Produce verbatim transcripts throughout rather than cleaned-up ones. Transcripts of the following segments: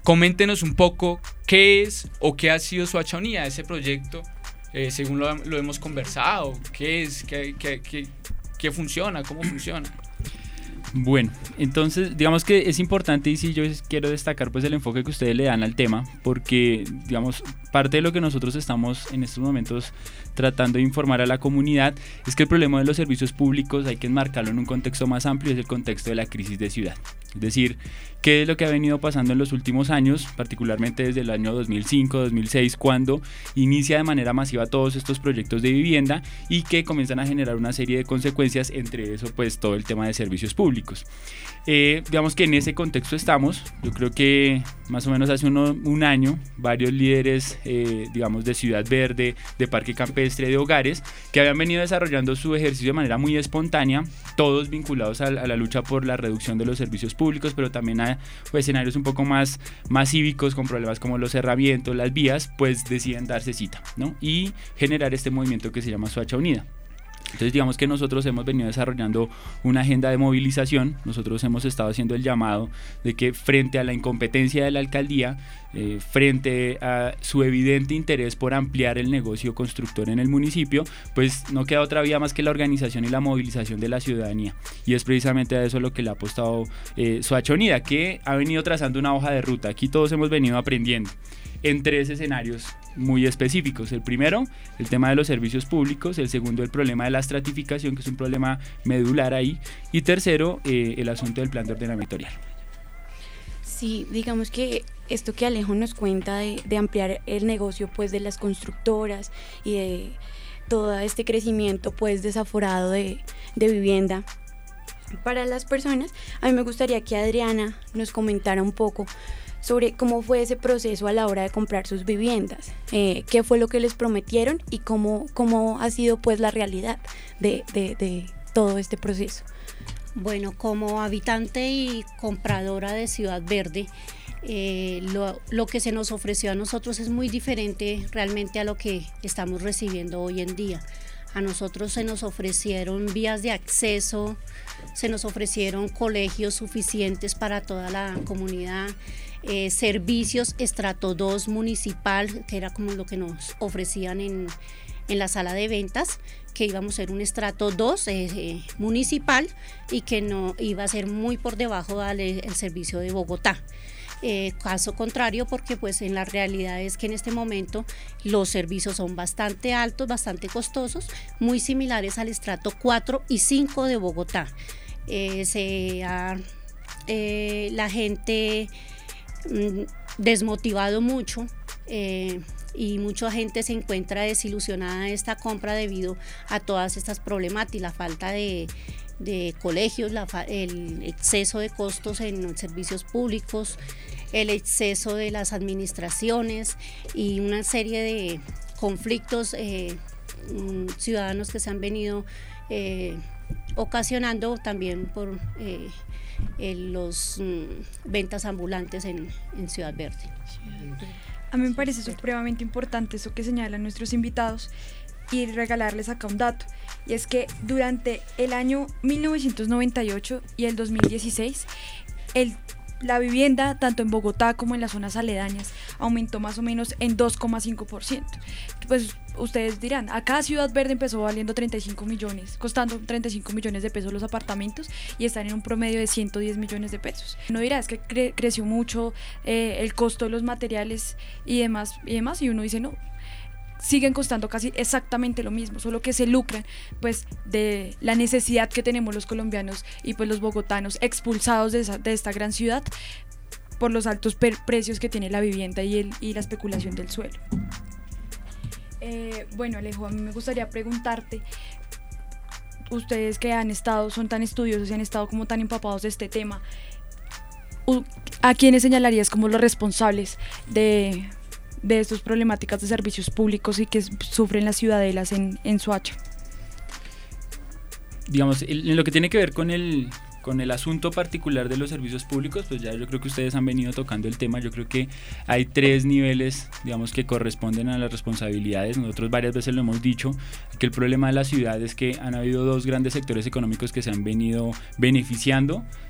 coméntenos un poco qué es o qué ha sido Soacha Unida, ese proyecto, eh, según lo, lo hemos conversado, qué es, qué, qué, qué, qué funciona, cómo funciona. Bueno, entonces digamos que es importante y sí yo quiero destacar pues el enfoque que ustedes le dan al tema, porque digamos parte de lo que nosotros estamos en estos momentos tratando de informar a la comunidad es que el problema de los servicios públicos hay que enmarcarlo en un contexto más amplio, es el contexto de la crisis de ciudad. Es decir, qué es lo que ha venido pasando en los últimos años, particularmente desde el año dos mil cinco, dos mil seis, cuando inicia de manera masiva todos estos proyectos de vivienda y que comienzan a generar una serie de consecuencias, entre eso pues todo el tema de servicios públicos. Eh, digamos que en ese contexto estamos. Yo creo que más o menos hace uno, un año varios líderes eh, digamos de Ciudad Verde, de Parque Campestre, de hogares que habían venido desarrollando su ejercicio de manera muy espontánea, todos vinculados a, a la lucha por la reducción de los servicios públicos, pero también a pues, escenarios un poco más, más cívicos con problemas como los cerramientos, las vías, pues deciden darse cita, ¿no? Y generar este movimiento que se llama Soacha Unida. Entonces digamos que nosotros hemos venido desarrollando una agenda de movilización. Nosotros hemos estado haciendo el llamado de que frente a la incompetencia de la alcaldía, eh, frente a su evidente interés por ampliar el negocio constructor en el municipio, pues no queda otra vía más que la organización y la movilización de la ciudadanía, y es precisamente a eso lo que le ha apostado eh, Soacha Unida, que ha venido trazando una hoja de ruta. Aquí todos hemos venido aprendiendo en tres escenarios muy específicos. El primero, el tema de los servicios públicos. El segundo, el problema de la estratificación, que es un problema medular ahí. Y tercero, eh, el asunto del plan de ordenamiento territorial. Sí, digamos que esto que Alejo nos cuenta de, de ampliar el negocio pues de las constructoras y de todo este crecimiento pues desaforado de, de vivienda para las personas, a mí me gustaría que Adriana nos comentara un poco sobre cómo fue ese proceso a la hora de comprar sus viviendas, eh, qué fue lo que les prometieron y cómo, cómo ha sido pues la realidad de, de, de todo este proceso. Bueno, como habitante y compradora de Ciudad Verde, eh, lo, lo que se nos ofreció a nosotros es muy diferente realmente a lo que estamos recibiendo hoy en día. A nosotros se nos ofrecieron vías de acceso, se nos ofrecieron colegios suficientes para toda la comunidad, eh, servicios estrato dos municipal, que era como lo que nos ofrecían en, en la sala de ventas, que íbamos a ser un estrato dos eh, eh, municipal y que no iba a ser muy por debajo del el servicio de Bogotá. Eh, caso contrario, porque pues en la realidad es que en este momento los servicios son bastante altos, bastante costosos, muy similares al estrato cuatro y cinco de Bogotá. Eh, se ha, eh, la gente mm, desmotivado mucho, eh, y mucha gente se encuentra desilusionada de esta compra debido a todas estas problemáticas, la falta de de colegios, la, el exceso de costos en servicios públicos, el exceso de las administraciones y una serie de conflictos eh, ciudadanos que se han venido eh, ocasionando también por eh, los mm, ventas ambulantes en, en Ciudad Verde. A mí me parece supremamente importante eso que señalan nuestros invitados y regalarles acá un dato, y es que durante el año mil novecientos noventa y ocho y el dos mil dieciséis el, la vivienda tanto en Bogotá como en las zonas aledañas aumentó más o menos en dos coma cinco por ciento. Pues ustedes dirán, acá Ciudad Verde empezó valiendo treinta y cinco millones, costando treinta y cinco millones de pesos los apartamentos y están en un promedio de ciento diez millones de pesos. Uno dirá, es que cre- creció mucho eh, el costo de los materiales y demás, y demás, y uno dice no, siguen costando casi exactamente lo mismo, solo que se lucran pues de la necesidad que tenemos los colombianos y pues los bogotanos expulsados de, esa, de esta gran ciudad por los altos per- precios que tiene la vivienda y, el, y la especulación del suelo. Eh, bueno, Alejo, a mí me gustaría preguntarte, ustedes que han estado, son tan estudiosos y han estado como tan empapados de este tema, ¿a quiénes señalarías como los responsables de de estas problemáticas de servicios públicos y que sufren las ciudadelas en, en Soacha? Digamos, en lo que tiene que ver con el, con el asunto particular de los servicios públicos, pues ya yo creo que ustedes han venido tocando el tema. Yo creo que hay tres niveles, digamos, que corresponden a las responsabilidades. Nosotros varias veces lo hemos dicho, que el problema de la ciudad es que han habido dos grandes sectores económicos que se han venido beneficiando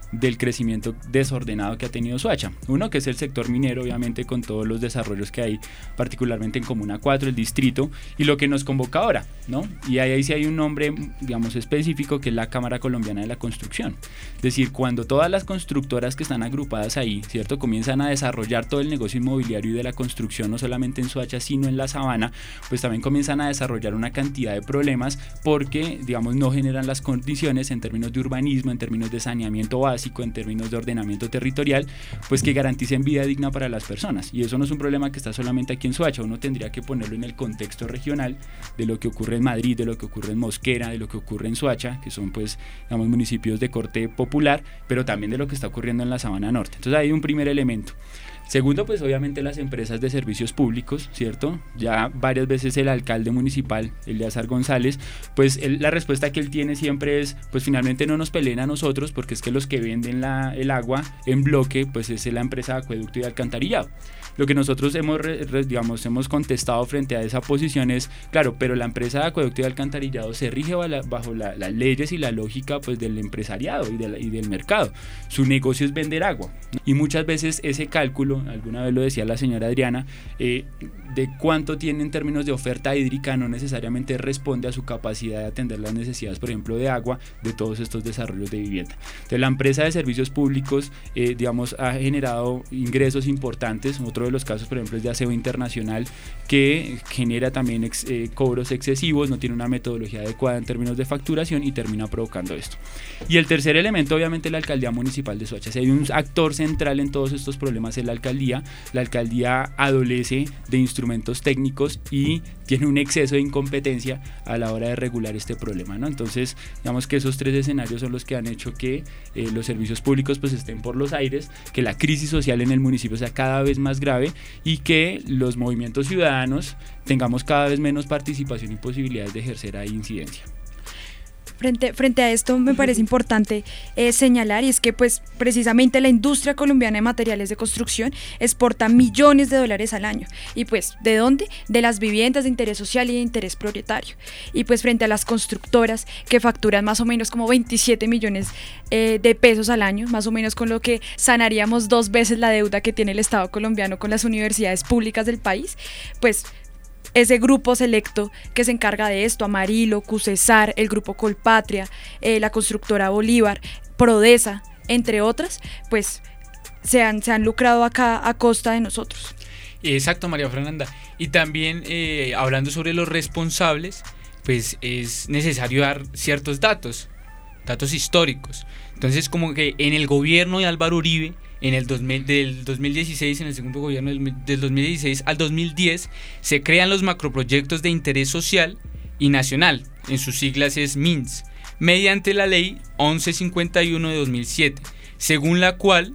del crecimiento desordenado que ha tenido Soacha. Uno, que es el sector minero, obviamente con todos los desarrollos que hay, particularmente en Comuna cuatro, el distrito, y lo que nos convoca ahora, ¿no? Y ahí, ahí sí hay un nombre, digamos, específico, que es la Cámara Colombiana de la Construcción. Es decir, cuando todas las constructoras que están agrupadas ahí, ¿cierto?, comienzan a desarrollar todo el negocio inmobiliario y de la construcción, no solamente en Soacha, sino en la Sabana, pues también comienzan a desarrollar una cantidad de problemas porque, digamos, no generan las condiciones en términos de urbanismo, en términos de saneamiento básico, en términos de ordenamiento territorial, pues que garanticen vida digna para las personas. Y eso no es un problema que está solamente aquí en Soacha, uno tendría que ponerlo en el contexto regional de lo que ocurre en Madrid, de lo que ocurre en Mosquera, de lo que ocurre en Soacha, que son, pues, digamos, municipios de corte popular, pero también de lo que está ocurriendo en la Sabana Norte. Entonces hay un primer elemento. Segundo, pues obviamente las empresas de servicios públicos, ¿cierto? Ya varias veces el alcalde municipal, Eleazar González, pues él, la respuesta que él tiene siempre es, pues finalmente no nos peleen a nosotros, porque es que los que venden la, el agua en bloque, pues es la empresa de acueducto y de alcantarillado. Lo que nosotros hemos, digamos, hemos contestado frente a esa posición es, claro, pero la empresa de acueducto y de alcantarillado se rige bajo la, las leyes y la lógica, pues, del empresariado y, de la, y del mercado. Su negocio es vender agua, ¿no? Y muchas veces ese cálculo, alguna vez lo decía la señora Adriana, eh, de cuánto tiene en términos de oferta hídrica no necesariamente responde a su capacidad de atender las necesidades, por ejemplo, de agua de todos estos desarrollos de vivienda. Entonces la empresa de servicios públicos, eh, digamos, ha generado ingresos importantes. Otro de los casos, por ejemplo, es de Aseo Internacional, que genera también ex, eh, cobros excesivos, no tiene una metodología adecuada en términos de facturación y termina provocando esto. Y el tercer elemento, obviamente, la alcaldía municipal de Soacha. Si hay un actor central en todos estos problemas, es la alcaldía. La alcaldía adolece de instrumentos técnicos y tiene un exceso de incompetencia a la hora de regular este problema, ¿no? Entonces, digamos que esos tres escenarios son los que han hecho que eh, los servicios públicos, pues, estén por los aires, que la crisis social en el municipio sea cada vez más grave y que los movimientos ciudadanos tengamos cada vez menos participación y posibilidades de ejercer ahí incidencia. Frente, frente a esto me parece importante eh, señalar, y es que pues precisamente la industria colombiana de materiales de construcción exporta millones de dólares al año. ¿Y pues de dónde? De las viviendas de interés social y de interés prioritario. Y pues frente a las constructoras que facturan más o menos como veintisiete millones eh, de pesos al año, más o menos con lo que sanaríamos dos veces la deuda que tiene el Estado colombiano con las universidades públicas del país, pues ese grupo selecto que se encarga de esto, Amarilo, Cusesar, el grupo Colpatria, eh, la constructora Bolívar, Prodesa, entre otras, pues se han, se han lucrado acá a costa de nosotros. Exacto, María Fernanda. Y también eh, hablando sobre los responsables, pues es necesario dar ciertos datos, datos históricos. Entonces, como que en el gobierno de Álvaro Uribe, en el dos mil, del dos mil dieciséis, en el segundo gobierno del, del dos mil dieciséis al dos mil diez, se crean los macroproyectos de interés social y nacional, en sus siglas es M I N S, mediante la ley once cincuenta y uno de dos mil siete, según la cual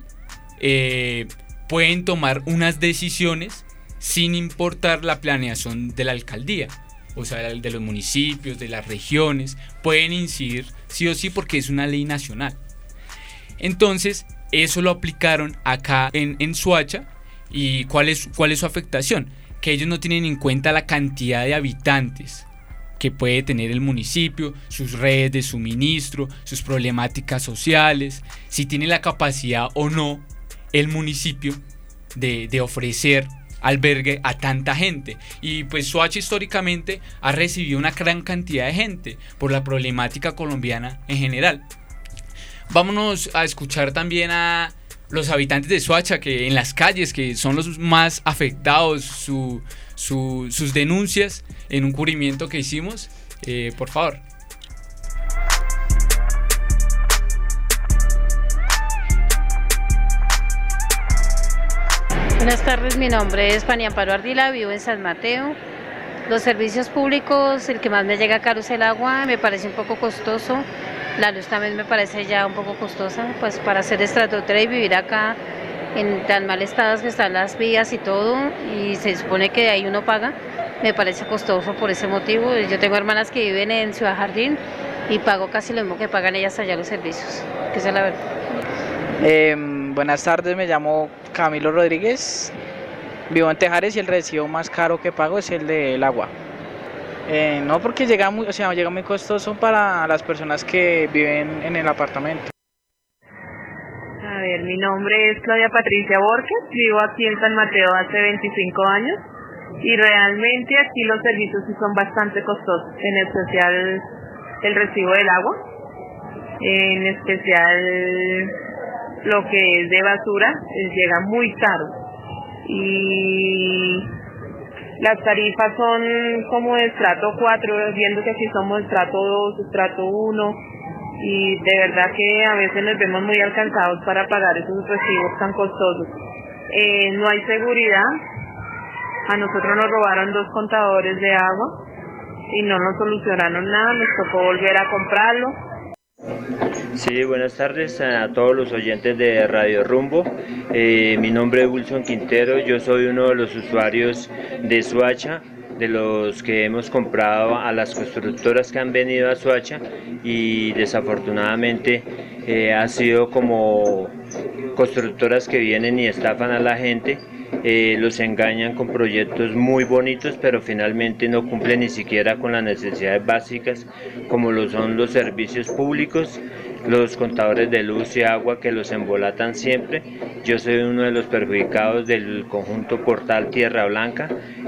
eh, pueden tomar unas decisiones sin importar la planeación de la alcaldía, o sea, de los municipios, de las regiones, pueden incidir sí o sí porque es una ley nacional. Entonces, eso lo aplicaron acá en, en Soacha. ¿Y cuál es, cuál es su afectación? Que ellos no tienen en cuenta la cantidad de habitantes que puede tener el municipio, sus redes de suministro, sus problemáticas sociales, si tiene la capacidad o no el municipio de, de ofrecer albergue a tanta gente. Y pues Soacha históricamente ha recibido una gran cantidad de gente por la problemática colombiana en general. Vámonos a escuchar también a los habitantes de Soacha, que en las calles, que son los más afectados, su, su, sus denuncias en un cubrimiento que hicimos. Eh, por favor. Buenas tardes, mi nombre es Fanny Amparo Ardila, vivo en San Mateo. Los servicios públicos, el que más me llega caro es el agua, me parece un poco costoso. La luz también me parece ya un poco costosa, pues para hacer estratosfera y vivir acá en tan mal estado que están las vías y todo, y se supone que de ahí uno paga, me parece costoso por ese motivo. Yo tengo hermanas que viven en Ciudad Jardín y pago casi lo mismo que pagan ellas allá los servicios, que esa es la verdad. Eh, buenas tardes, me llamo Camilo Rodríguez, vivo en Tejares y el recibo más caro que pago es el del agua. Eh, no porque llega muy, o sea, llega muy costoso para las personas que viven en el apartamento. ver, mi nombre es Claudia Patricia Borges, vivo aquí en San Mateo hace veinticinco años y realmente aquí los servicios sí son bastante costosos, en especial el recibo del agua, en especial lo que es de basura, eh, llega muy caro y las tarifas son como de estrato cuatro, viendo que aquí somos estrato dos, estrato uno, y de verdad que a veces nos vemos muy alcanzados para pagar esos recibos tan costosos. Eh, no hay seguridad, a nosotros nos robaron dos contadores de agua y no nos solucionaron nada, nos tocó volver a comprarlo. Sí, buenas tardes a todos los oyentes de Radio Rumbo. Eh, mi nombre es Wilson Quintero, yo soy uno de los usuarios de Soacha, de los que hemos comprado a las constructoras que han venido a Soacha y desafortunadamente eh, ha sido como constructoras que vienen y estafan a la gente. Eh, los engañan con proyectos muy bonitos, pero finalmente no cumplen ni siquiera con las necesidades básicas, como lo son los servicios públicos, los contadores de luz y agua que los embolatan siempre. Yo soy uno de los perjudicados del conjunto Portal Tierra Blanca.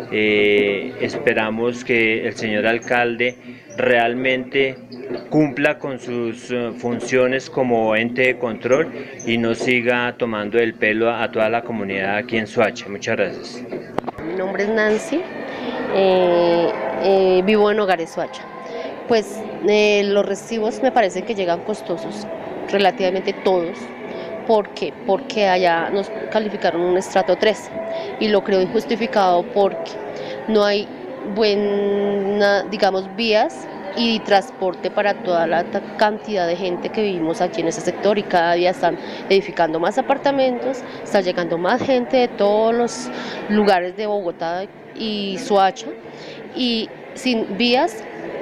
Eh, esperamos que el señor alcalde realmente cumpla con sus uh, funciones como ente de control y no siga tomando el pelo a, a toda la comunidad aquí en Soacha. Muchas gracias. Mi nombre es Nancy, eh, eh, vivo en Hogares Soacha. Pues eh, los recibos me parece que llegan costosos, relativamente todos. ¿Por qué? Porque allá nos calificaron un estrato tres y lo creo injustificado porque no hay buena, digamos, vías y transporte para toda la cantidad de gente que vivimos aquí en ese sector y cada día están edificando más apartamentos, está llegando más gente de todos los lugares de Bogotá y Soacha y sin vías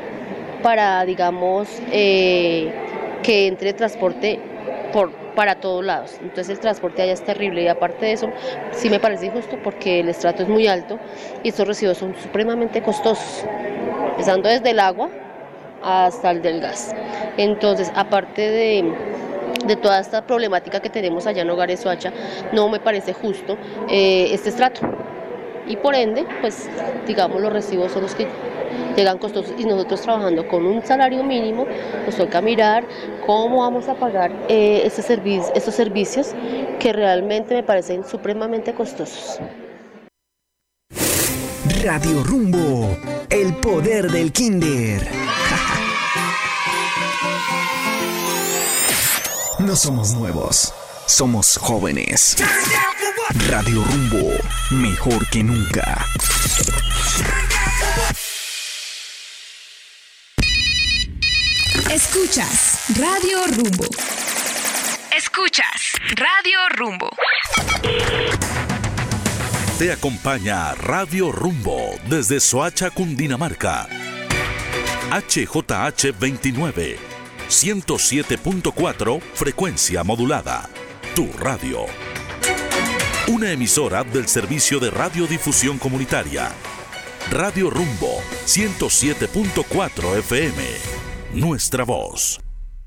para, digamos, eh, que entre transporte por, para todos lados. Entonces el transporte allá es terrible y aparte de eso sí me parece injusto porque el estrato es muy alto y estos recibos son supremamente costosos, empezando desde el agua hasta el del gas. Entonces, aparte de, de toda esta problemática que tenemos allá en Hogares Soacha, no me parece justo eh, este estrato. Y por ende, pues, digamos, los recibos son los que llegan costosos y nosotros trabajando con un salario mínimo, nos toca mirar cómo vamos a pagar eh, este servicio, estos servicios que realmente me parecen supremamente costosos. Radio Rumbo, el poder del Kinder. No somos nuevos, somos jóvenes. Radio Rumbo, mejor que nunca. Escuchas Radio Rumbo. Escuchas Radio Rumbo. Te acompaña Radio Rumbo desde Soacha, Cundinamarca. H J H veintinueve, ciento siete punto cuatro, frecuencia modulada. Tu radio. Una emisora del Servicio de Radiodifusión Comunitaria. Radio Rumbo, ciento siete punto cuatro F M. Nuestra voz.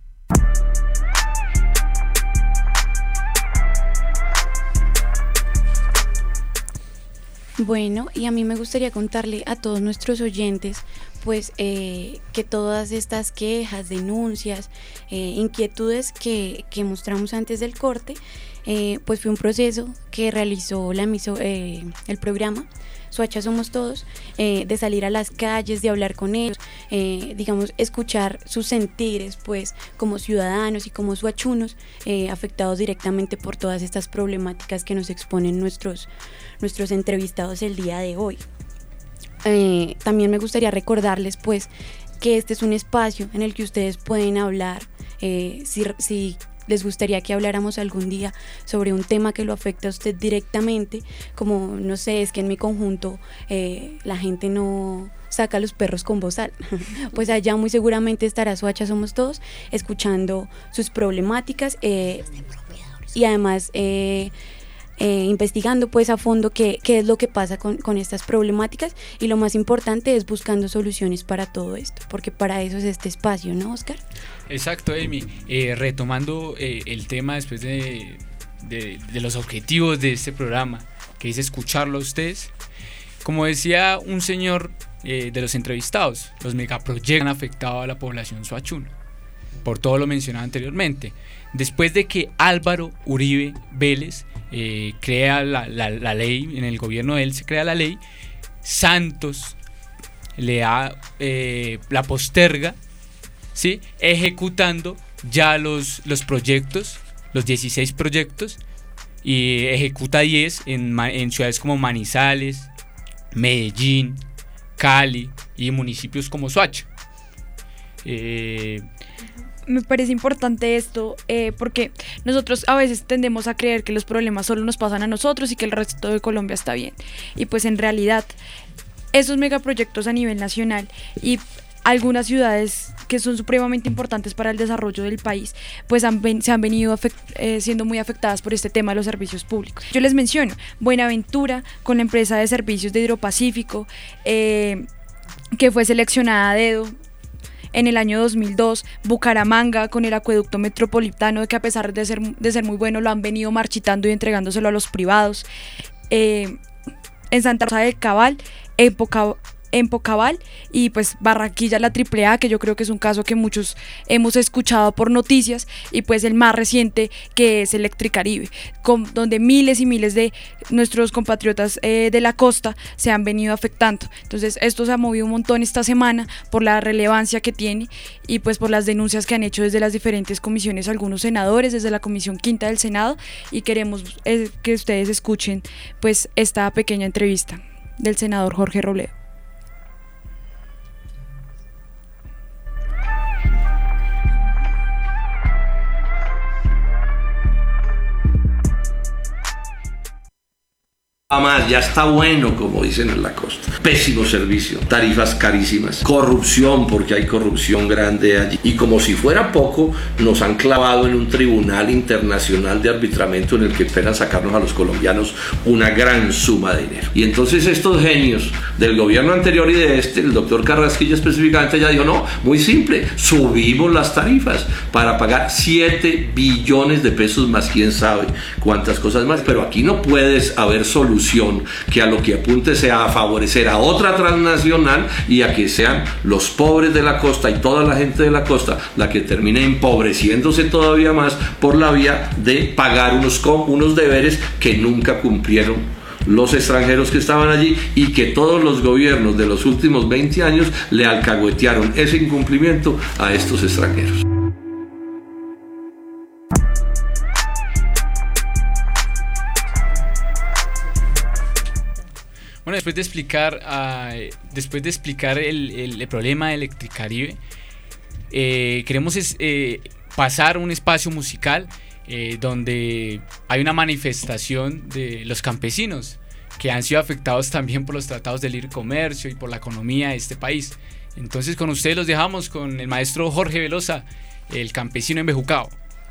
Bueno, y a mí me gustaría contarle a todos nuestros oyentes pues eh, que todas estas quejas, denuncias, eh, inquietudes que, que mostramos antes del corte, eh, pues fue un proceso que realizó la emiso, eh, el programa Soacha Somos Todos, eh, de salir a las calles, de hablar con ellos, eh, digamos, escuchar sus sentires, pues, como ciudadanos y como soachunos, eh, afectados directamente por todas estas problemáticas que nos exponen nuestros, nuestros entrevistados el día de hoy. Eh, también me gustaría recordarles, pues, que este es un espacio en el que ustedes pueden hablar, eh, si, si les gustaría que habláramos algún día sobre un tema que lo afecta a usted directamente, como, no sé, es que en mi conjunto eh, la gente no saca a los perros con bozal, pues allá muy seguramente estará Soacha Somos Todos escuchando sus problemáticas eh, y además eh, eh, investigando pues a fondo qué, qué es lo que pasa con, con estas problemáticas, y lo más importante es buscando soluciones para todo esto, porque para eso es este espacio, ¿no, Oscar? Exacto, Amy. Eh, retomando eh, el tema después de de, de los objetivos de este programa, que es escucharlo a ustedes. Como decía un señor eh, de los entrevistados, los megaproyectos han afectado a la población soachuna, por todo lo mencionado anteriormente. Después de que Álvaro Uribe Vélez eh, crea la, la, la ley, en el gobierno de él se crea la ley, Santos le da eh, la posterga, ¿sí?, ejecutando ya los, los proyectos, los dieciséis proyectos, y ejecuta diez en, en ciudades como Manizales, Medellín, Cali y municipios como Soacha. Eh, Me parece importante esto eh, porque nosotros a veces tendemos a creer que los problemas solo nos pasan a nosotros y que el resto de Colombia está bien. Y pues en realidad esos megaproyectos a nivel nacional y algunas ciudades que son supremamente importantes para el desarrollo del país, pues han ven, se han venido afect, eh, siendo muy afectadas por este tema de los servicios públicos. Yo les menciono Buenaventura con la empresa de servicios de Hidropacífico, eh, que fue seleccionada a dedo en el año dos mil dos, Bucaramanga con el acueducto metropolitano, que a pesar de ser, de ser muy bueno lo han venido marchitando y entregándoselo a los privados. Eh, en Santa Rosa del Cabal, época en Pocabal, y pues Barranquilla la triple A, que yo creo que es un caso que muchos hemos escuchado por noticias, y pues el más reciente, que es Electricaribe, con, donde miles y miles de nuestros compatriotas eh, de la costa se han venido afectando. Entonces esto se ha movido un montón esta semana por la relevancia que tiene y pues por las denuncias que han hecho desde las diferentes comisiones algunos senadores, desde la comisión quinta del Senado, y queremos eh, que ustedes escuchen pues esta pequeña entrevista del senador Jorge Robledo. Más, ya está bueno, como dicen en la costa. Pésimo servicio, tarifas carísimas, corrupción, porque hay corrupción grande allí. Y como si fuera poco, nos han clavado en un tribunal internacional de arbitramiento en el que esperan sacarnos a los colombianos una gran suma de dinero. Y entonces estos genios del gobierno anterior y de este, el doctor Carrasquilla específicamente, ya dijo, no, muy simple, subimos las tarifas para pagar siete billones de pesos más, quién sabe cuántas cosas más. Pero aquí no puedes haber solución que a lo que apunte sea a favorecer a otra transnacional y a que sean los pobres de la costa y toda la gente de la costa la que termine empobreciéndose todavía más por la vía de pagar unos, unos deberes que nunca cumplieron los extranjeros que estaban allí y que todos los gobiernos de los últimos veinte años le alcahuetearon ese incumplimiento a estos extranjeros. Bueno, después de explicar, uh, después de explicar el, el, el problema de Electricaribe, eh, queremos es, eh, pasar un espacio musical eh, donde hay una manifestación de los campesinos que han sido afectados también por los tratados de libre comercio y por la economía de este país. Entonces con ustedes los dejamos con el maestro Jorge Velosa, el campesino embejucado.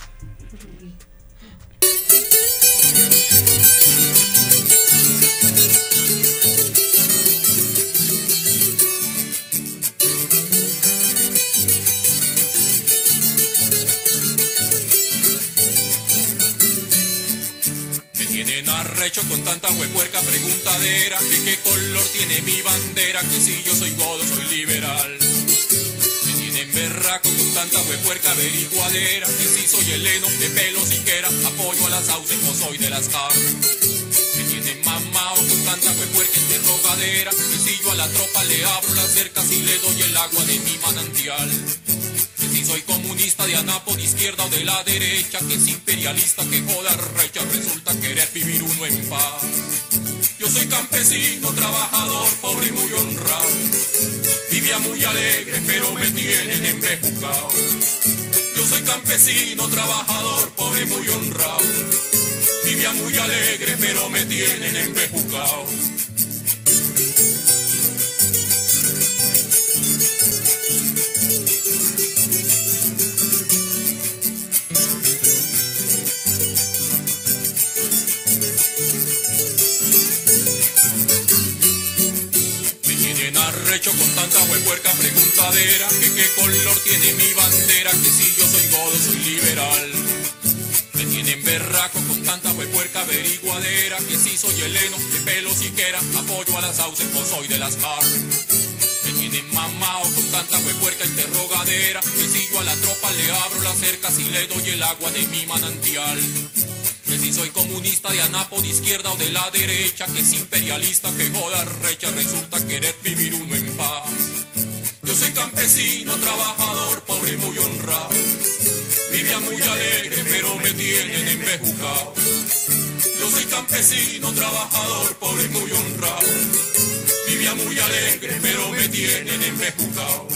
Arrecho con tanta huepuerca preguntadera, que qué color tiene mi bandera, que si yo soy godo soy liberal. Me tienen berraco con tanta huepuerca averiguadera, que si soy heleno de pelo siquiera, apoyo a las sauces o soy de las car. Me tienen mamao con tanta huepuerca interrogadera, que si yo a la tropa le abro las cercas y le doy el agua de mi manantial. Que si soy comunista de anapo de izquierda o de la derecha, que es imperialista, que joda recha, resulta querer vivir uno en paz. Yo soy campesino, trabajador, pobre y muy honrado. Vivía muy alegre, pero me tienen embejucado. Yo soy campesino, trabajador, pobre y muy honrado. Vivía muy alegre, pero me tienen embejucado. Arrecho con tanta huepuerca preguntadera, que qué color tiene mi bandera, que si yo soy godo soy liberal. Me tienen berraco con tanta huepuerca averiguadera, que si soy heleno, que pelo siquiera, apoyo a las sauces, o soy de las mar. Me tienen mamao con tanta huepuerca interrogadera, que si yo a la tropa le abro las cercas y le doy el agua de mi manantial. Que si soy comunista de anapo de izquierda o de la derecha, que es imperialista, que joda recha, resulta querer vivir uno en paz. Yo soy campesino, trabajador, pobre, muy honrado. Vivía muy alegre, pero me tienen embejucado. Yo soy campesino, trabajador, pobre, muy honrado. Vivía muy alegre, pero me tienen embejucado.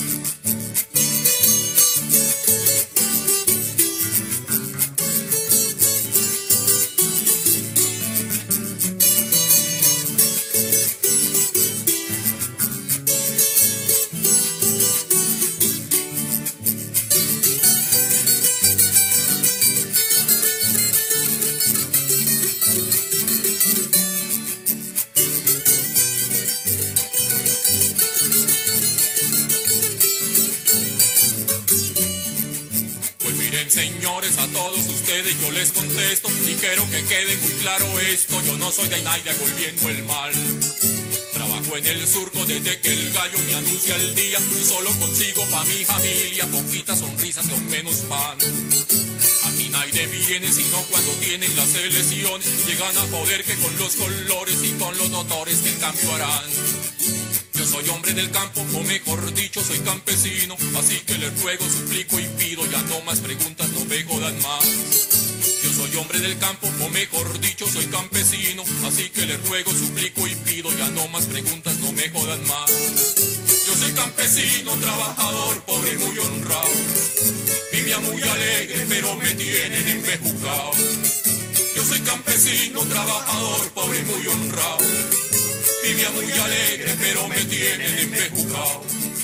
Señores, a todos ustedes yo les contesto y quiero que quede muy claro esto: yo no soy de nadie volviendo el mal. Trabajo en el surco desde que el gallo me anuncia el día y solo consigo pa' mi familia poquitas sonrisas con menos pan. Aquí nadie viene sino cuando tienen las elecciones, llegan a poder que con los colores y con los notores que en cambio harán. Yo soy hombre del campo, o mejor dicho, soy campesino, así que les ruego, suplico y pido, ya no más preguntas, no me jodan más. Yo soy hombre del campo, o mejor dicho, soy campesino, así que les ruego, suplico y pido, ya no más preguntas, no me jodan más. Yo soy campesino, trabajador, pobre, muy honrado. Vivía muy alegre, pero me tienen embejucado. Yo soy campesino, trabajador, pobre, muy honrado. Vivía muy alegre, pero me tienen embejucado.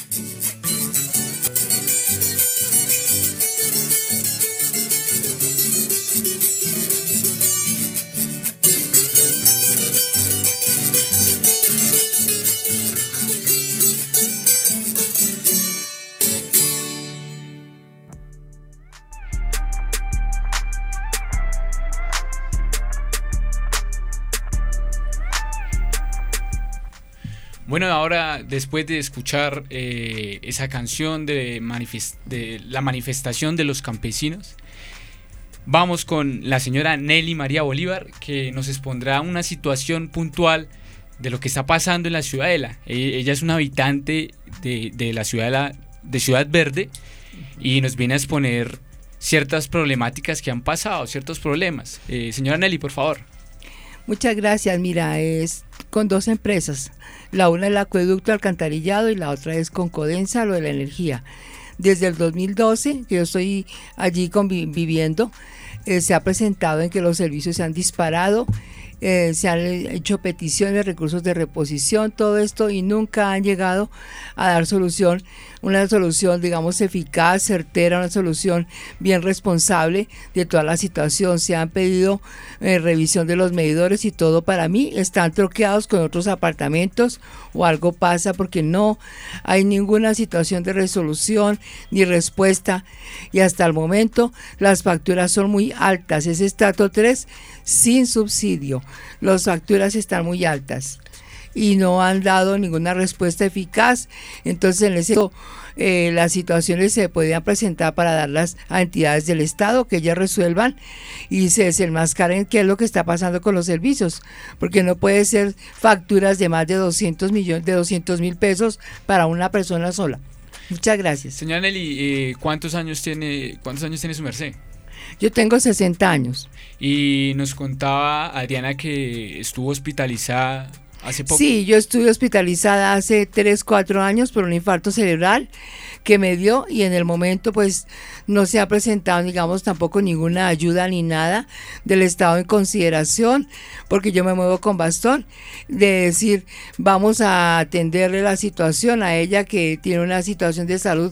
Bueno, ahora después de escuchar eh, esa canción de, manifest- de la manifestación de los campesinos, vamos con la señora Nelly María Bolívar, que nos expondrá una situación puntual de lo que está pasando en la Ciudadela. E- ella es una habitante de, de la Ciudadela, de Ciudad Verde, y nos viene a exponer ciertas problemáticas que han pasado, ciertos problemas. Eh, señora Nelly, por favor. Muchas gracias. Mira, es con dos empresas. La una es el acueducto alcantarillado y la otra es con Codensa, lo de la energía. Desde el dos mil doce, que yo estoy allí conviviendo, eh, se ha presentado en que los servicios se han disparado, eh, se han hecho peticiones, recursos de reposición, todo esto, y nunca han llegado a dar solución, una solución, digamos, eficaz, certera, una solución bien responsable de toda la situación. Se han pedido eh, revisión de los medidores y todo. Para mí están troqueados con otros apartamentos o algo pasa, porque no hay ninguna situación de resolución ni respuesta, y hasta el momento las facturas son muy altas. Es estrato tres sin subsidio, las facturas están muy altas y no han dado ninguna respuesta eficaz. Entonces en ese eh, las situaciones se podrían presentar para darlas a entidades del Estado, que ellas resuelvan y se desenmascaren qué es lo que está pasando con los servicios, porque no puede ser facturas de más de doscientos millones, de doscientos mil pesos para una persona sola. Muchas gracias. Señora Nelly, eh, ¿cuántos años tiene, cuántos años tiene su merced? Yo tengo sesenta años. Y nos contaba Adriana que estuvo hospitalizada hace poco. Sí, yo estuve hospitalizada hace tres, cuatro años por un infarto cerebral que me dio, y en el momento pues no se ha presentado, digamos, tampoco ninguna ayuda ni nada del Estado en consideración, porque yo me muevo con bastón, de decir vamos a atenderle la situación a ella, que tiene una situación de salud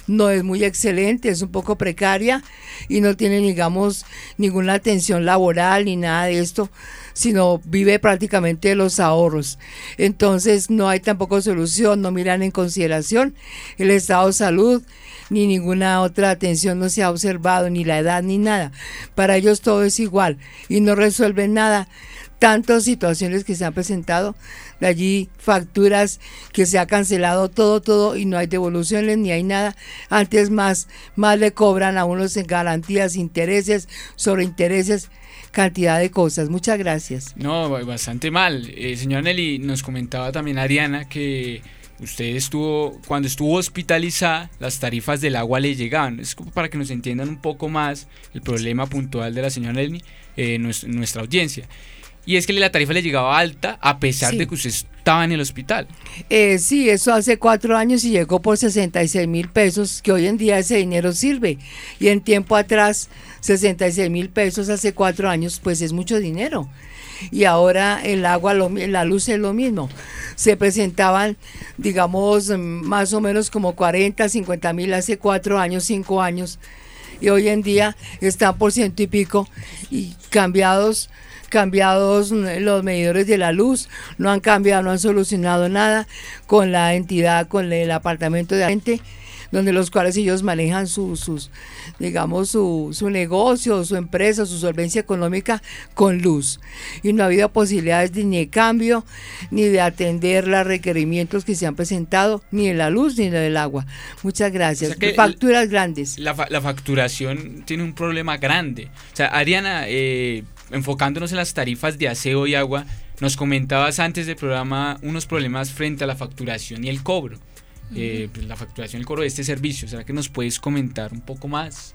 no es muy excelente, es un poco precaria y no tiene, digamos, ninguna atención laboral ni nada de esto, sino vive prácticamente de los ahorros. Entonces no hay tampoco solución, no miran en consideración el estado de salud, ni ninguna otra atención no se ha observado, ni la edad, ni nada. Para ellos todo es igual y no resuelven nada. Tantas situaciones que se han presentado, de allí facturas que se ha cancelado todo, todo y no hay devoluciones ni hay nada. Antes más, más le cobran a unos en garantías, intereses, sobre intereses, cantidad de cosas. Muchas gracias. No, bastante mal. Eh, señora Nelly, nos comentaba también Ariana que usted estuvo, cuando estuvo hospitalizada, las tarifas del agua le llegaban. Es como para que nos entiendan un poco más el problema puntual de la señora Nelly, eh, nuestra, nuestra audiencia. Y es que la tarifa le llegaba alta a pesar sí. de que usted estaba en el hospital. Eh, sí, eso hace cuatro años y llegó por sesenta y seis mil pesos, que hoy en día ese dinero sirve. Y en tiempo atrás, sesenta y seis mil pesos hace cuatro años, pues es mucho dinero. Y ahora el agua, lo, la luz es lo mismo. Se presentaban, digamos, más o menos como cuarenta, cincuenta mil hace cuatro años, cinco años. Y hoy en día están por ciento y pico y cambiados cambiados los medidores de la luz, no han cambiado, no han solucionado nada con la entidad, con el apartamento de la gente, donde los cuales ellos manejan su, sus, digamos, su, su negocio, su empresa, su solvencia económica con luz. Y no ha habido posibilidades de, ni de cambio, ni de atender los requerimientos que se han presentado, ni de la luz, ni del agua. Muchas gracias. O sea facturas grandes. La, la facturación tiene un problema grande. O sea, Ariana, eh, enfocándonos en las tarifas de aseo y agua, nos comentabas antes del programa unos problemas frente a la facturación y el cobro. Eh, pues la facturación y el cobro de este servicio. ¿Será que nos puedes comentar un poco más?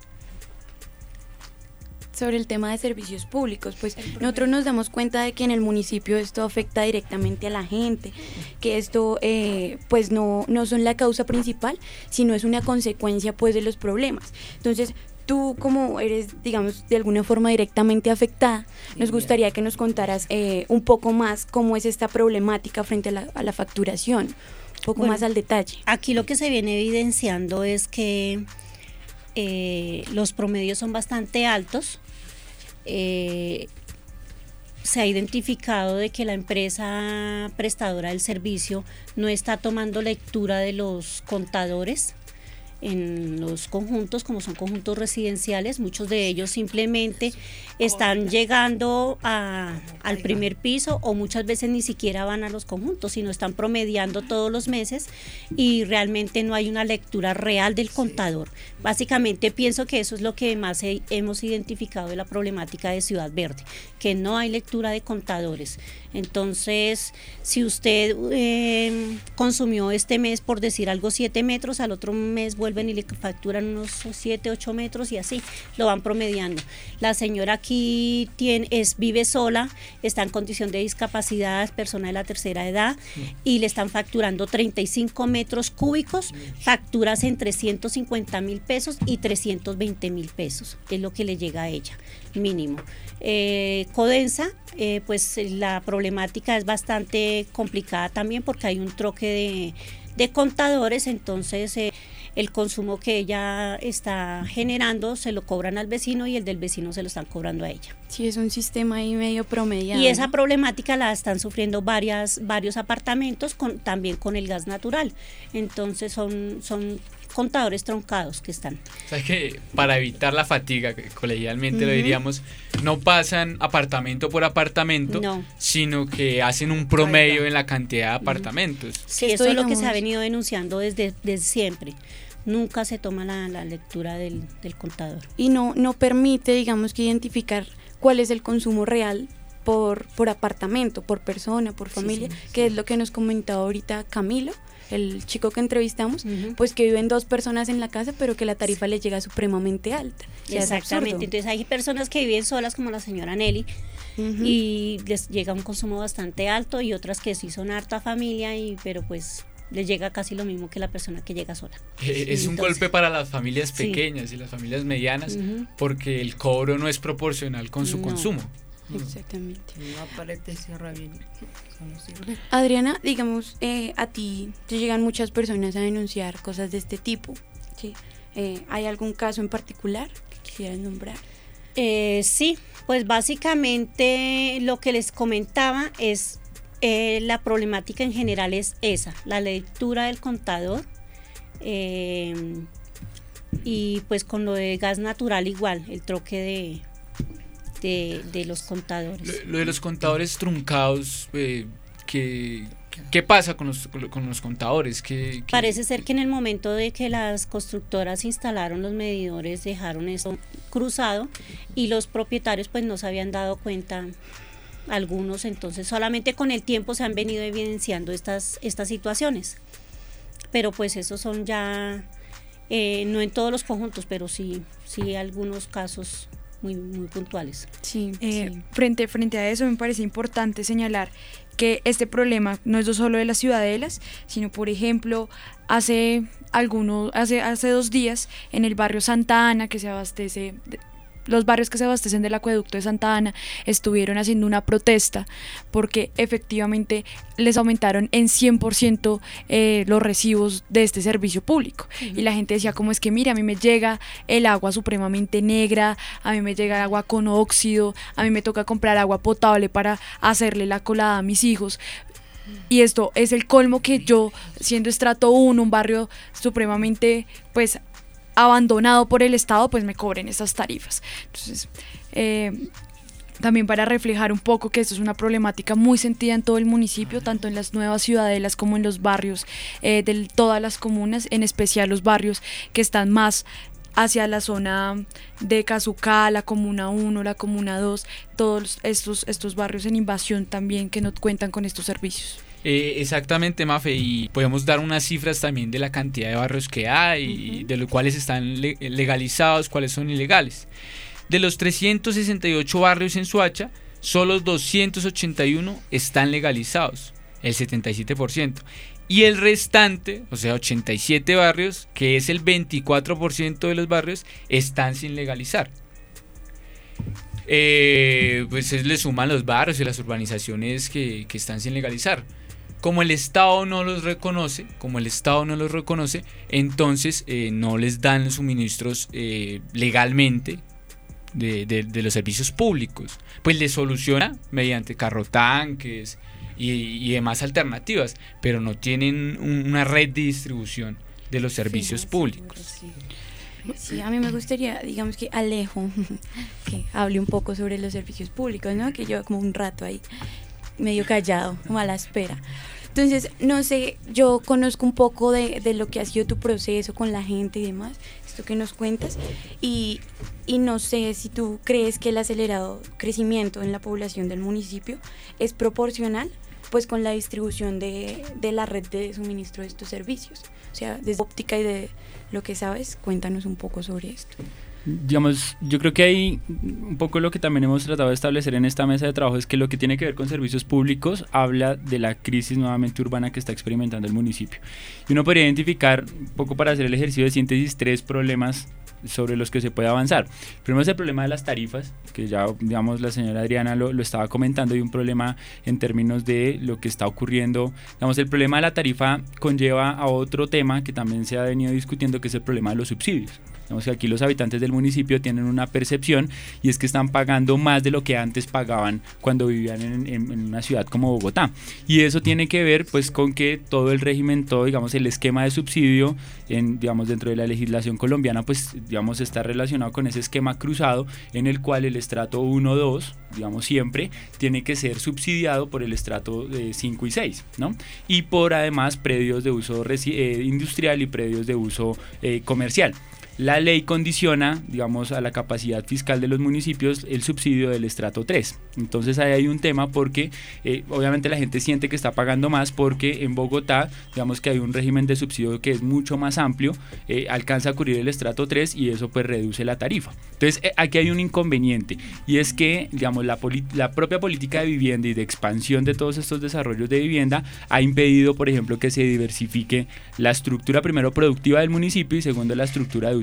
Sobre el tema de servicios públicos, pues nosotros nos damos cuenta de que en el municipio esto afecta directamente a la gente, que esto eh, pues no, no son la causa principal, sino es una consecuencia pues de los problemas. Entonces, tú como eres, digamos, de alguna forma directamente afectada, nos gustaría que nos contaras eh, un poco más cómo es esta problemática frente a la, a la facturación, un poco bueno, más al detalle. Aquí lo que se viene evidenciando es que eh, los promedios son bastante altos. Eh, se ha identificado de que la empresa prestadora del servicio no está tomando lectura de los contadores en los conjuntos, como son conjuntos residenciales, muchos de ellos simplemente están llegando a, al primer piso o muchas veces ni siquiera van a los conjuntos, sino están promediando todos los meses y realmente no hay una lectura real del contador. Básicamente pienso que eso es lo que más he, hemos identificado de la problemática de Ciudad Verde, que no hay lectura de contadores. Entonces, si usted eh, consumió este mes, por decir algo, siete metros, al otro mes vuelven y le facturan unos siete, ocho metros y así, lo van promediando. La señora aquí tiene, es, vive sola, está en condición de discapacidad, persona de la tercera edad, y le están facturando treinta y cinco metros cúbicos, facturas entre ciento cincuenta mil pesos y trescientos veinte mil pesos, es lo que le llega a ella, mínimo. Eh, Codensa, eh, pues la problemática es bastante complicada también porque hay un troque de, de contadores, entonces eh, el consumo que ella está generando se lo cobran al vecino y el del vecino se lo están cobrando a ella. Sí, es un sistema ahí medio promediado. Y esa problemática la están sufriendo varias, varios apartamentos con, también con el gas natural, entonces son, son contadores troncados que están. O sea, que para evitar la fatiga, que colegialmente uh-huh. lo diríamos, no pasan apartamento por apartamento, no. sino que hacen un promedio Oiga. en la cantidad de apartamentos. Uh-huh. Sí, eso es lo que se ha venido denunciando desde, desde siempre. Nunca se toma la, la lectura del, del contador. Y no, no permite, digamos, que identificar cuál es el consumo real por, por apartamento, por persona, por familia, sí, sí, que sí. es lo que nos comentaba ahorita Camilo, el chico que entrevistamos, uh-huh. pues que viven dos personas en la casa, pero que la tarifa les llega supremamente alta. Exactamente, entonces hay personas que viven solas como la señora Nelly, uh-huh. y les llega un consumo bastante alto, y otras que sí son harta familia, y pero pues les llega casi lo mismo que la persona que llega sola. Eh, es Entonces, un golpe para las familias pequeñas sí. y las familias medianas, uh-huh. porque el cobro no es proporcional con su no. consumo. Exactamente. No Adriana, digamos, eh, a ti te llegan muchas personas a denunciar cosas de este tipo. Sí. Eh, ¿Hay algún caso en particular que quisieran nombrar? Eh, sí, pues básicamente lo que les comentaba es eh, la problemática en general es esa, la lectura del contador eh, y pues con lo de gas natural igual, el troque de, de, de los contadores. Lo, lo de los contadores truncados, eh, que... ¿Qué pasa con los, con los contadores? ¿Qué, qué? Parece ser que en el momento de que las constructoras instalaron los medidores dejaron eso cruzado y los propietarios pues no se habían dado cuenta algunos, entonces solamente con el tiempo se han venido evidenciando estas, estas situaciones. Pero pues esos son ya, eh, no en todos los conjuntos, pero sí, sí algunos casos muy, muy puntuales. Sí, eh, sí. Frente, frente a eso me parece importante señalar que este problema no es solo de las ciudadelas, sino por ejemplo hace algunos, hace, hace dos días en el barrio Santa Ana, que se abastece, de, los barrios que se abastecen del acueducto de Santa Ana, estuvieron haciendo una protesta porque efectivamente les aumentaron en cien por ciento eh, los recibos de este servicio público. Uh-huh. Y la gente decía, como es que mira, a mí me llega el agua supremamente negra, a mí me llega el agua con óxido, a mí me toca comprar agua potable para hacerle la colada a mis hijos. Y esto es el colmo, que yo, siendo estrato uno, un barrio supremamente pues abandonado por el Estado, pues me cobren estas tarifas. Entonces, eh, también para reflejar un poco que esto es una problemática muy sentida en todo el municipio, tanto en las nuevas ciudadelas como en los barrios eh, de todas las comunas, en especial los barrios que están más hacia la zona de Cazucá, la Comuna uno, la Comuna dos, todos estos, estos barrios en invasión también que no cuentan con estos servicios. Eh, exactamente, Mafe, y podemos dar unas cifras también de la cantidad de barrios que hay, uh-huh. de los cuales están le- legalizados, cuáles son ilegales. De los trescientos sesenta y ocho barrios en Soacha, solo doscientos ochenta y uno están legalizados, el setenta y siete por ciento. Y el restante, o sea, ochenta y siete barrios, que es el veinticuatro por ciento de los barrios, están sin legalizar. Eh, pues se le suman los barrios y las urbanizaciones que, que están sin legalizar. Como el Estado no los reconoce, como el Estado no los reconoce, entonces eh, no les dan los suministros eh, legalmente de, de, de los servicios públicos. Pues les soluciona mediante carrotanques y, y demás alternativas, pero no tienen un, una red de distribución de los servicios sí, públicos. Sí, sí, a mí me gustaría, digamos que Alejo, que hable un poco sobre los servicios públicos, ¿no? Que lleva como un rato ahí medio callado, como a la espera. Entonces, no sé, yo conozco un poco de, de lo que ha sido tu proceso con la gente y demás, esto que nos cuentas, y, y no sé si tú crees que el acelerado crecimiento en la población del municipio es proporcional pues con la distribución de, de la red de suministro de estos servicios. O sea, desde óptica y de lo que sabes, cuéntanos un poco sobre esto. Digamos, yo creo que hay un poco lo que también hemos tratado de establecer en esta mesa de trabajo, es que lo que tiene que ver con servicios públicos habla de la crisis nuevamente urbana que está experimentando el municipio. Y uno podría identificar, un poco para hacer el ejercicio de síntesis, tres problemas sobre los que se puede avanzar. Primero es el problema de las tarifas, que ya digamos la señora Adriana lo, lo estaba comentando, y un problema en términos de lo que está ocurriendo. Digamos, el problema de la tarifa conlleva a otro tema que también se ha venido discutiendo, que es el problema de los subsidios. Digamos que aquí los habitantes del municipio tienen una percepción, y es que están pagando más de lo que antes pagaban cuando vivían en, en, en una ciudad como Bogotá. Y eso tiene que ver pues con que todo el régimen, todo digamos el esquema de subsidio en, digamos, dentro de la legislación colombiana, pues digamos está relacionado con ese esquema cruzado en el cual el estrato uno dos, digamos siempre, tiene que ser subsidiado por el estrato eh, cinco y seis, ¿no? Y por además predios de uso resi- eh, industrial y predios de uso eh, comercial. La ley condiciona, digamos, a la capacidad fiscal de los municipios el subsidio del estrato tres. Entonces ahí hay un tema porque eh, obviamente la gente siente que está pagando más porque en Bogotá, digamos que hay un régimen de subsidio que es mucho más amplio, eh, alcanza a cubrir el estrato tres y eso pues reduce la tarifa. Entonces eh, aquí hay un inconveniente, y es que, digamos, la, poli- la propia política de vivienda y de expansión de todos estos desarrollos de vivienda ha impedido, por ejemplo, que se diversifique la estructura, primero productiva del municipio, y segundo la estructura de uso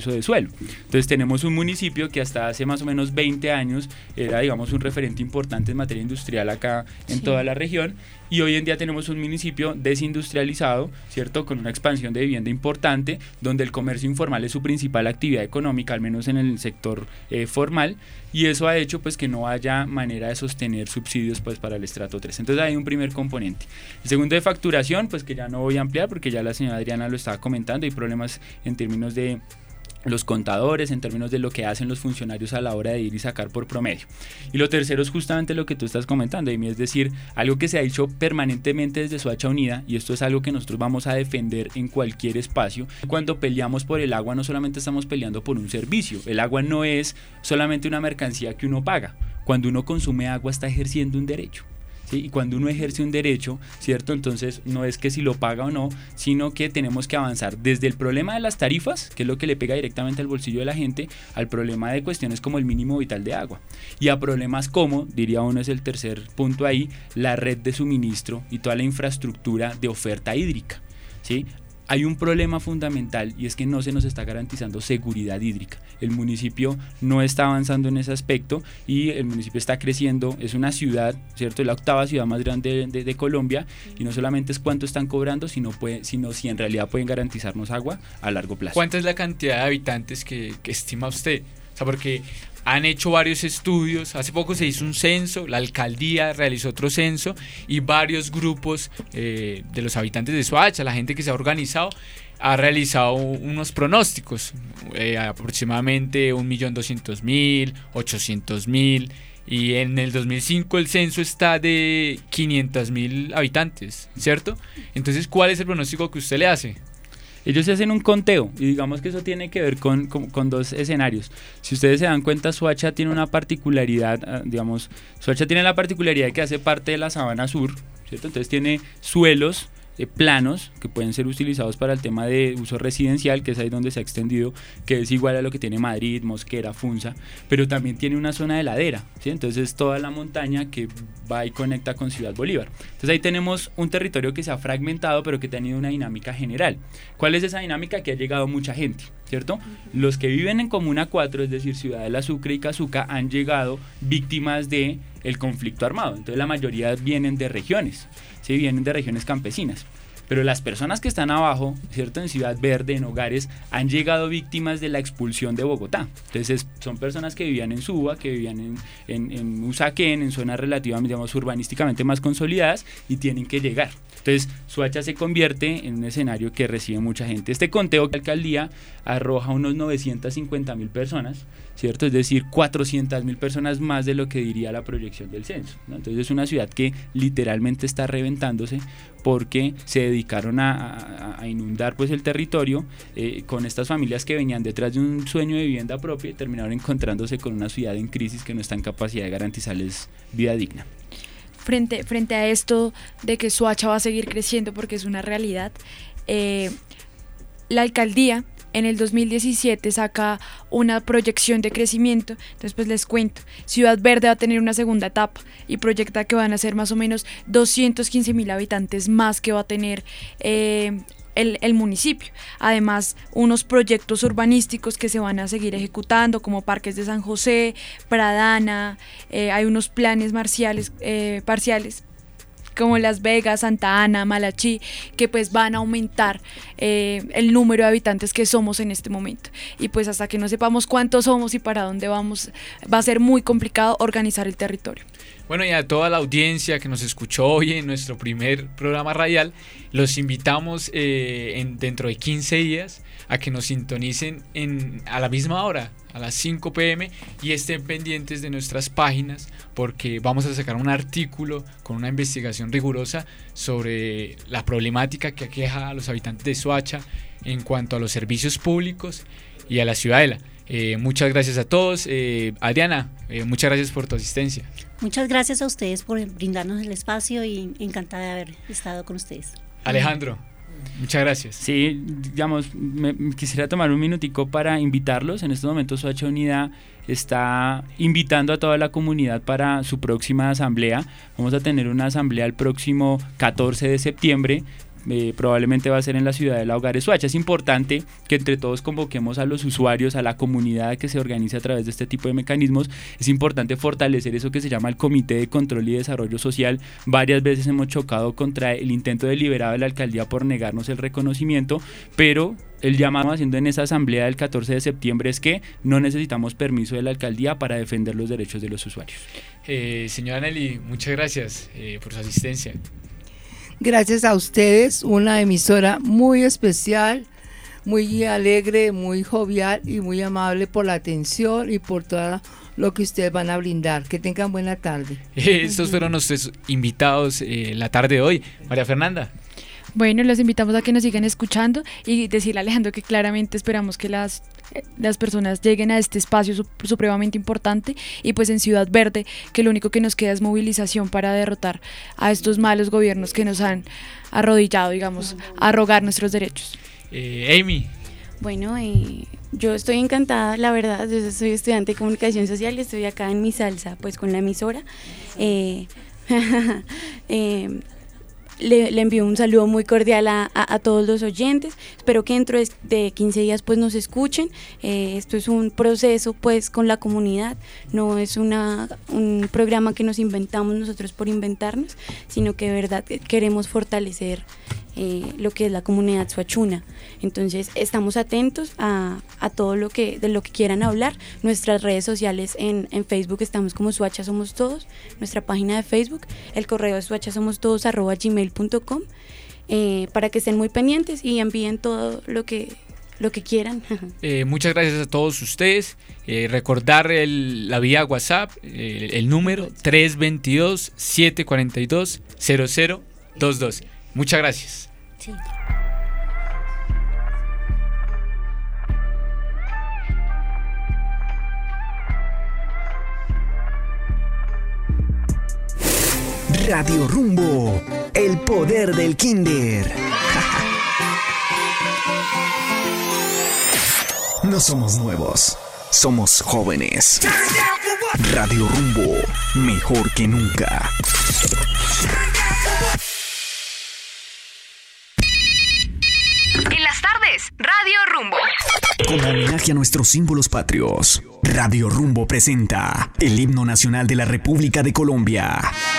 uso de suelo. Entonces tenemos un municipio que hasta hace más o menos veinte años era, digamos, un referente importante en materia industrial acá en sí. toda la región, y hoy en día tenemos un municipio desindustrializado, ¿cierto?, con una expansión de vivienda importante, donde el comercio informal es su principal actividad económica, al menos en el sector eh, formal, y eso ha hecho pues que no haya manera de sostener subsidios pues para el estrato tres. Entonces hay un primer componente. El segundo de facturación, pues que ya no voy a ampliar porque ya la señora Adriana lo estaba comentando, hay problemas en términos de los contadores, en términos de lo que hacen los funcionarios a la hora de ir y sacar por promedio. Y lo tercero es justamente lo que tú estás comentando, Amy, es decir, algo que se ha dicho permanentemente desde Soacha Unida, y esto es algo que nosotros vamos a defender en cualquier espacio. Cuando peleamos por el agua, no solamente estamos peleando por un servicio, el agua no es solamente una mercancía que uno paga. Cuando uno consume agua está ejerciendo un derecho. ¿Sí? Y cuando uno ejerce un derecho, ¿cierto? Entonces no es que si lo paga o no, sino que tenemos que avanzar desde el problema de las tarifas, que es lo que le pega directamente al bolsillo de la gente, al problema de cuestiones como el mínimo vital de agua, y a problemas como, diría uno, es el tercer punto ahí, la red de suministro y toda la infraestructura de oferta hídrica, ¿sí? Hay un problema fundamental, y es que no se nos está garantizando seguridad hídrica. El municipio no está avanzando en ese aspecto, y el municipio está creciendo, es una ciudad, ¿cierto? Es la octava ciudad más grande de, de, de Colombia, y no solamente es cuánto están cobrando, sino, puede, sino si en realidad pueden garantizarnos agua a largo plazo. ¿Cuánta es la cantidad de habitantes que, que estima usted? O sea, porque han hecho varios estudios, hace poco se hizo un censo, la alcaldía realizó otro censo, y varios grupos eh, de los habitantes de Soacha, la gente que se ha organizado, ha realizado unos pronósticos, eh, aproximadamente un millón doscientos mil, ochocientos mil, y en el dos mil cinco el censo está de quinientos mil habitantes, ¿cierto? Entonces, ¿cuál es el pronóstico que usted le hace? Ellos hacen un conteo, y digamos que eso tiene que ver con, con, con dos escenarios. Si ustedes se dan cuenta, Soacha tiene una particularidad, digamos, Soacha tiene la particularidad de que hace parte de la sabana sur, ¿cierto? Entonces tiene suelos eh, planos que pueden ser utilizados para el tema de uso residencial, que es ahí donde se ha extendido, que es igual a lo que tiene Madrid, Mosquera, Funza, pero también tiene una zona de ladera, ¿sí? Entonces es toda la montaña que va y conecta con Ciudad Bolívar. Entonces ahí tenemos un territorio que se ha fragmentado, pero que ha tenido una dinámica general. ¿Cuál es esa dinámica? Que ha llegado mucha gente, ¿cierto? Uh-huh. Los que viven en Comuna cuatro, es decir, Ciudad del Azucre y Casuca, han llegado víctimas de el conflicto armado. Entonces la mayoría vienen de regiones, ¿sí? Vienen de regiones campesinas. Pero las personas que están abajo, ¿cierto?, en Ciudad Verde, en hogares, han llegado víctimas de la expulsión de Bogotá. Entonces son personas que vivían en Suba, que vivían en, en, en Usaquén, en zonas relativamente, digamos, urbanísticamente más consolidadas, y tienen que llegar. Entonces Soacha se convierte en un escenario que recibe mucha gente. Este conteo de la alcaldía arroja unos novecientas cincuenta mil personas, ¿cierto? Es decir, cuatrocientas mil personas más de lo que diría la proyección del censo, ¿no? Entonces es una ciudad que literalmente está reventándose porque se dedicaron a, a, a inundar pues el territorio eh, con estas familias que venían detrás de un sueño de vivienda propia y terminaron encontrándose con una ciudad en crisis que no está en capacidad de garantizarles vida digna. Frente, frente a esto de que Soacha va a seguir creciendo porque es una realidad, eh, la alcaldía en el dos mil diecisiete saca una proyección de crecimiento. Entonces pues les cuento, Ciudad Verde va a tener una segunda etapa y proyecta que van a ser más o menos doscientos quince mil habitantes más que va a tener eh, el, el municipio. Además, unos proyectos urbanísticos que se van a seguir ejecutando, como Parques de San José, Pradana, eh, hay unos planes marciales, eh, parciales como Las Vegas, Santa Ana, Malachí, que pues van a aumentar eh, el número de habitantes que somos en este momento. Y pues hasta que no sepamos cuántos somos y para dónde vamos, va a ser muy complicado organizar el territorio. Bueno, y a toda la audiencia que nos escuchó hoy en nuestro primer programa radial, los invitamos eh, en, dentro de quince días a que nos sintonicen en, a la misma hora, a las cinco pe eme, y estén pendientes de nuestras páginas porque vamos a sacar un artículo con una investigación rigurosa sobre la problemática que aqueja a los habitantes de Soacha en cuanto a los servicios públicos y a la ciudadela. Eh, muchas gracias a todos. Eh, Adriana, eh, muchas gracias por tu asistencia. Muchas gracias a ustedes por brindarnos el espacio y encantada de haber estado con ustedes. Alejandro, muchas gracias. Sí, digamos, me, quisiera tomar un minutico para invitarlos. En estos momentos Soacha Unida está invitando a toda la comunidad para su próxima asamblea. Vamos a tener una asamblea el próximo catorce de septiembre eh, probablemente va a ser en la ciudad de La Hogares Soacha. Es importante que entre todos convoquemos a los usuarios, a la comunidad que se organice a través de este tipo de mecanismos. Es importante fortalecer eso que se llama el Comité de Control y Desarrollo Social. Varias veces hemos chocado contra el intento deliberado de la alcaldía por negarnos el reconocimiento, pero el llamado haciendo en esa asamblea del catorce de septiembre es que no necesitamos permiso de la alcaldía para defender los derechos de los usuarios. Eh, señora Nelly, muchas gracias eh, por su asistencia. Gracias a ustedes, una emisora muy especial, muy alegre, muy jovial y muy amable por la atención y por todo lo que ustedes van a brindar. Que tengan buena tarde. Eh, estos fueron nuestros invitados eh, la tarde de hoy. María Fernanda. Bueno, los invitamos a que nos sigan escuchando y decirle a Alejandro que claramente esperamos que las, las personas lleguen a este espacio supremamente importante, y pues en Ciudad Verde que lo único que nos queda es movilización para derrotar a estos malos gobiernos que nos han arrodillado, digamos, a rogar nuestros derechos. Eh, Amy. Bueno, eh, yo estoy encantada, la verdad. Yo soy estudiante de comunicación social y estoy acá en mi salsa, pues con la emisora. Eh, eh, Le, le envío un saludo muy cordial a, a, a todos los oyentes. Espero que dentro de, de quince días pues nos escuchen. Eh, esto es un proceso pues con la comunidad, no es una, un programa que nos inventamos nosotros por inventarnos, sino que de verdad queremos fortalecer eh, lo que es la comunidad suachuna. Entonces estamos atentos a, a todo lo que de lo que quieran hablar. Nuestras redes sociales en, en Facebook estamos como Soacha Somos Todos, nuestra página de Facebook, el correo es soachasomostodos arroba gmail punto com, eh, para que estén muy pendientes y envíen todo lo que lo que quieran. Eh, muchas gracias a todos ustedes. Eh, recordar el, la vía WhatsApp, eh, el número tres dos dos, siete cuatro dos, cero cero dos dos. Muchas gracias. Sí. Radio Rumbo, el poder del kinder. No somos nuevos, somos jóvenes. Radio Rumbo, mejor que nunca. En las tardes, Radio Rumbo. Como homenaje a nuestros símbolos patrios, Radio Rumbo presenta el himno nacional de la República de Colombia.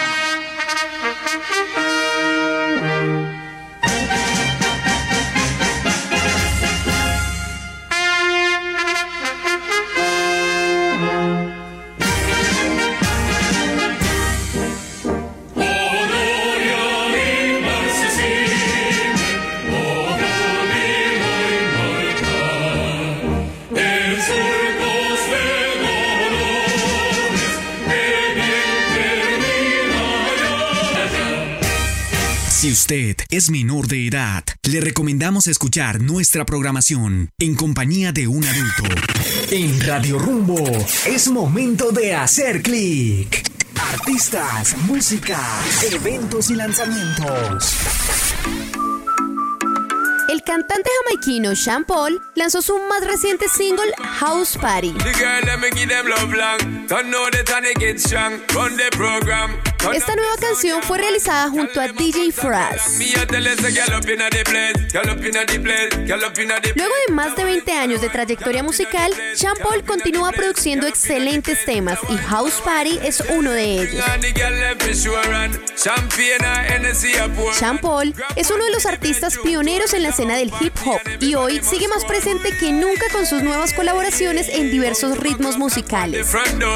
Si usted es menor de edad, le recomendamos escuchar nuestra programación en compañía de un adulto. En Radio Rumbo es momento de hacer clic. Artistas, música, eventos y lanzamientos. El cantante jamaiquino Sean Paul lanzó su más reciente single, House Party. Esta nueva canción fue realizada junto a D J Fraz. Luego de más de veinte años de trayectoria musical, Sean Paul continúa produciendo excelentes temas y House Party es uno de ellos. Sean Paul es uno de los artistas pioneros en la escena del hip hop y hoy sigue más presente que nunca con sus nuevas colaboraciones en diversos ritmos musicales.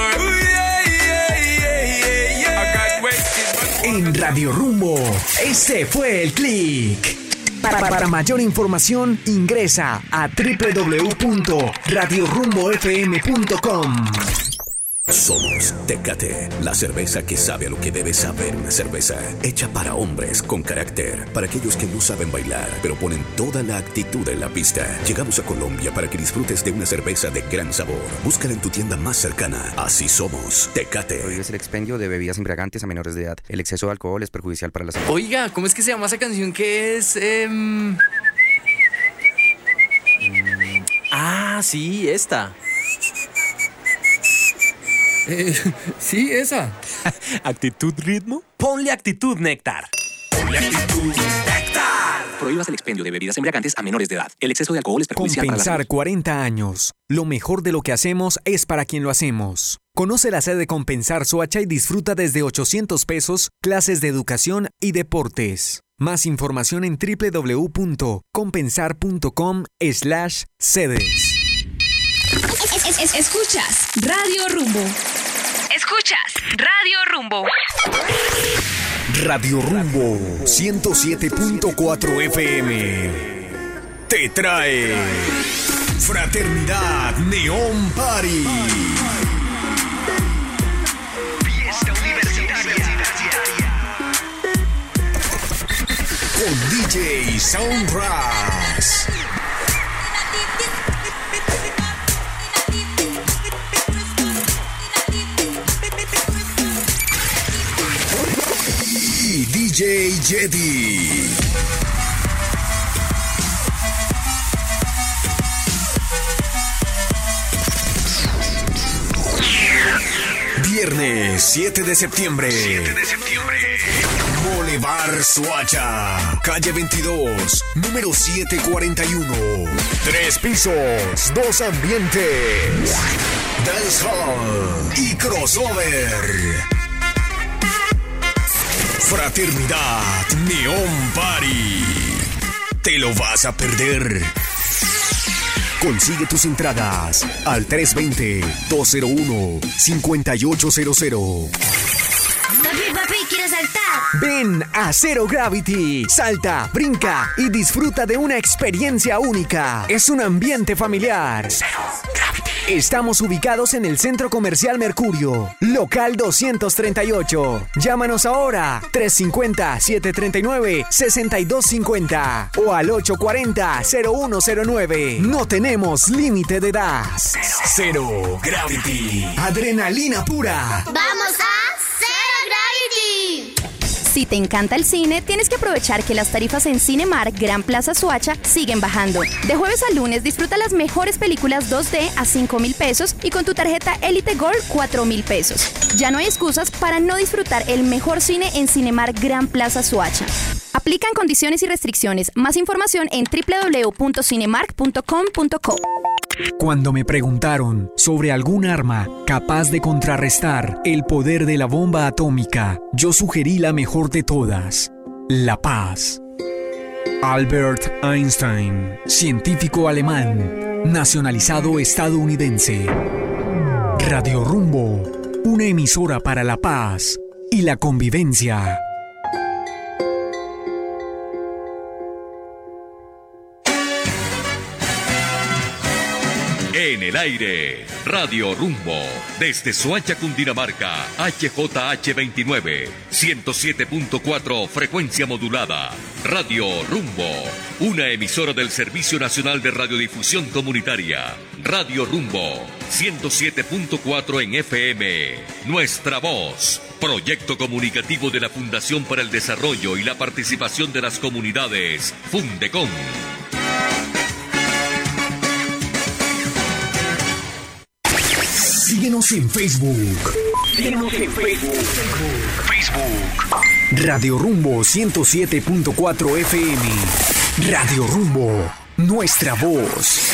En Radio Rumbo, este fue el click. Para, para mayor información, ingresa a doble u doble u doble u punto radio rumbo f m punto com. Somos Tecate, la cerveza que sabe a lo que debe saber una cerveza. Hecha para hombres con carácter, para aquellos que no saben bailar, pero ponen toda la actitud en la pista. Llegamos a Colombia para que disfrutes de una cerveza de gran sabor. Búscala en tu tienda más cercana. Así somos, Tecate. Prohíbes el expendio de bebidas embriagantes a menores de edad. El exceso de alcohol es perjudicial para la salud. Oiga, ¿cómo es que se llama esa canción que es...? Eh... Ah, sí, esta. Eh, sí, esa. ¿Actitud ritmo? Ponle actitud néctar. doble actitud. Néctar. Prohíbas el expendio de bebidas embriagantes a menores de edad. El exceso de alcohol es perjudicial para la salud. Compensar cuarenta años. Lo mejor de lo que hacemos es para quien lo hacemos. Conoce la sede de Compensar Soacha y disfruta desde ochocientos pesos clases de educación y deportes. Más información en doble u doble u doble u punto compensar punto com slash sedes. Es, es, es, escuchas Radio Rumbo. Escuchas Radio Rumbo. Radio Rumbo ciento siete punto cuatro F M te trae Fraternidad Neon Party. Fiesta universitaria con D J Soundras. Y D J Jedi. Viernes siete de septiembre. siete de septiembre. Boulevard Soacha, calle veintidós, número setecientos cuarenta y uno. Tres pisos, dos ambientes. Dancehall y crossover. Fraternidad Neon Party. ¿Te lo vas a perder? Consigue tus entradas al tres dos cero, dos cero uno, cinco ocho cero cero. Papi, papi, quiero saltar. Ven a Zero Gravity. Salta, brinca y disfruta de una experiencia única. Es un ambiente familiar. Zero Gravity. Estamos ubicados en el Centro Comercial Mercurio, local doscientos treinta y ocho. Llámanos ahora, tres cinco cero, siete tres nueve, seis dos cinco cero o al ocho cuatro cero, cero uno cero nueve. No tenemos límite de edad. Zero, Zero Gravity. Adrenalina pura. ¡Vamos a Zero Gravity! Si te encanta el cine, tienes que aprovechar que las tarifas en Cinemark Gran Plaza Soacha siguen bajando. De jueves a lunes disfruta las mejores películas dos D a cinco mil pesos y con tu tarjeta Elite Gold cuatro mil pesos. Ya no hay excusas para no disfrutar el mejor cine en Cinemark Gran Plaza Soacha. Aplican condiciones y restricciones. Más información en doble u doble u doble u punto cinemark punto com punto co. Cuando me preguntaron sobre algún arma capaz de contrarrestar el poder de la bomba atómica, yo sugerí la mejor de todas, la paz. Albert Einstein, científico alemán, nacionalizado estadounidense. Radio Rumbo, una emisora para la paz y la convivencia. En el aire, Radio Rumbo, desde Soacha, Cundinamarca, H J H veintinueve, ciento siete punto cuatro, frecuencia modulada. Radio Rumbo, una emisora del Servicio Nacional de Radiodifusión Comunitaria. Radio Rumbo, ciento siete punto cuatro en F M. Nuestra voz, proyecto comunicativo de la Fundación para el Desarrollo y la Participación de las Comunidades, Fundecom. Síguenos en Facebook. Síguenos en Facebook. Facebook. Radio Rumbo ciento siete punto cuatro F M. Radio Rumbo, nuestra voz.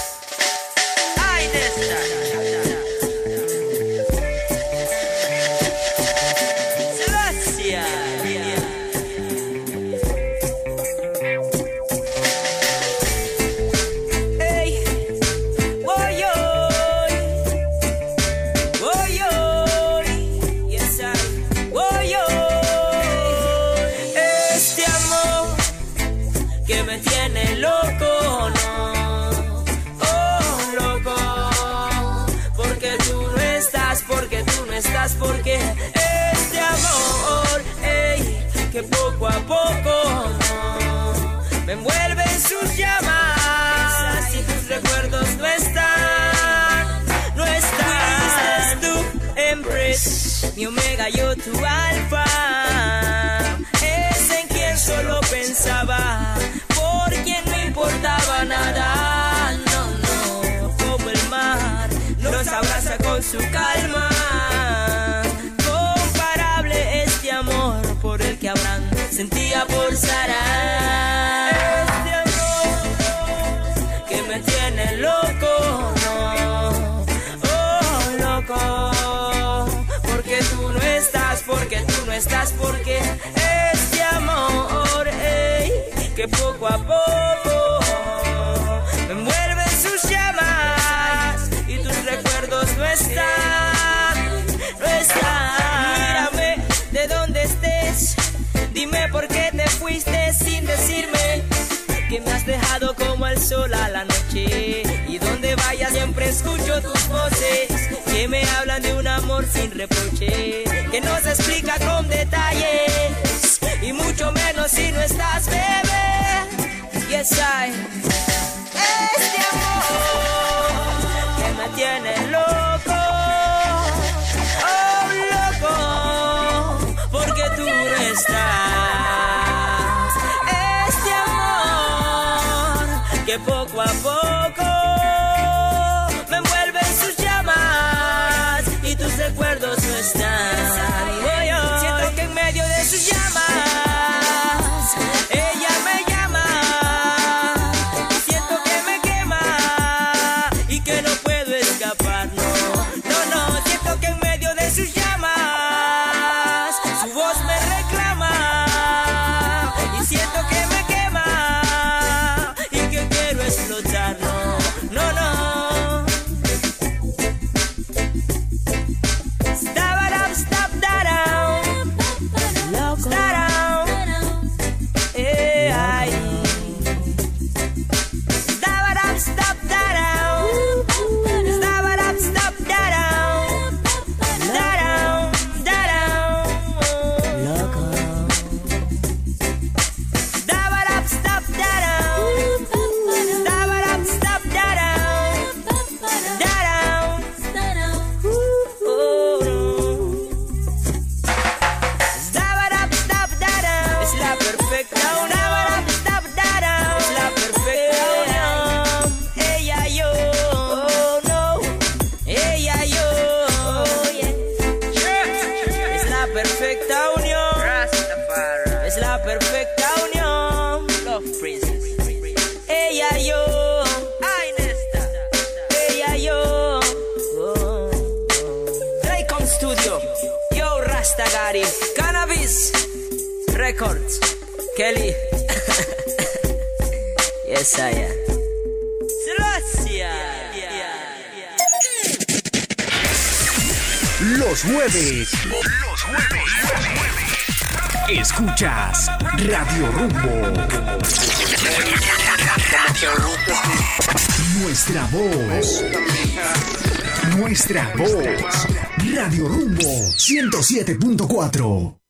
Porque este amor, ey, que poco a poco no, me envuelve en sus llamas y tus recuerdos no están, no están. Fuiste tú, Empress, mi omega, yo tu alfa, es en quien solo pensaba, por quien no importaba nada, no, no, como el mar nos abraza con su calma. Por el que habrán sentía por Sara. Este amor que me tiene loco, no, oh loco, porque tú no estás, porque tú no estás, porque este amor, ey, que poco a poco me envuelve en sus llamas y tus recuerdos no están, no están. Mírame de donde estés, dime por qué te fuiste sin decirme que me has dejado como el sol a la noche. Y donde vayas siempre escucho tus voces que me hablan de un amor sin reproche, que no se explica con detalles y mucho menos si no estás, bebé. Yes, I. Este amor que me tiene loco, oh loco, porque tú no estás. Este amor que poco a poco me envuelve en sus llamas y tus recuerdos no están. Oh, yo siento que en medio de sus llamas ella me llama y siento que me quema y que no puedo escapar. No, no, no, siento que en medio de sus llamas su voz me reclama y siento que me quema y que quiero explotar. No, no, no. Stop it up, stop that down. Stop down. Hey, ay. Stop it up, stop that down. Stop it up, stop that down. That down, that down. Loco. Stop it up, stop that down. Stop it up, stop that down. That down, that down. Oh, no. Stop it up, stop that down. Es la perfecta unión. Stop it up, stop that down. Es la perfecta unión. Ella y yo. Oh, no. Ella y yo. Oh, yeah. Es la perfecta unión. Es la perfecta unión. Love Princess. Ella y yo. Ay, Nesta. Ella y yo. Oh, oh. Draycon Studio. Yo, Rastagari. Cannabis Records. Kelly. Yes, I am. Celestia. Los jueves. Los jueves. Escuchas Radio Rumbo. Nuestra voz. Nuestra voz. Radio Rumbo ciento siete punto cuatro.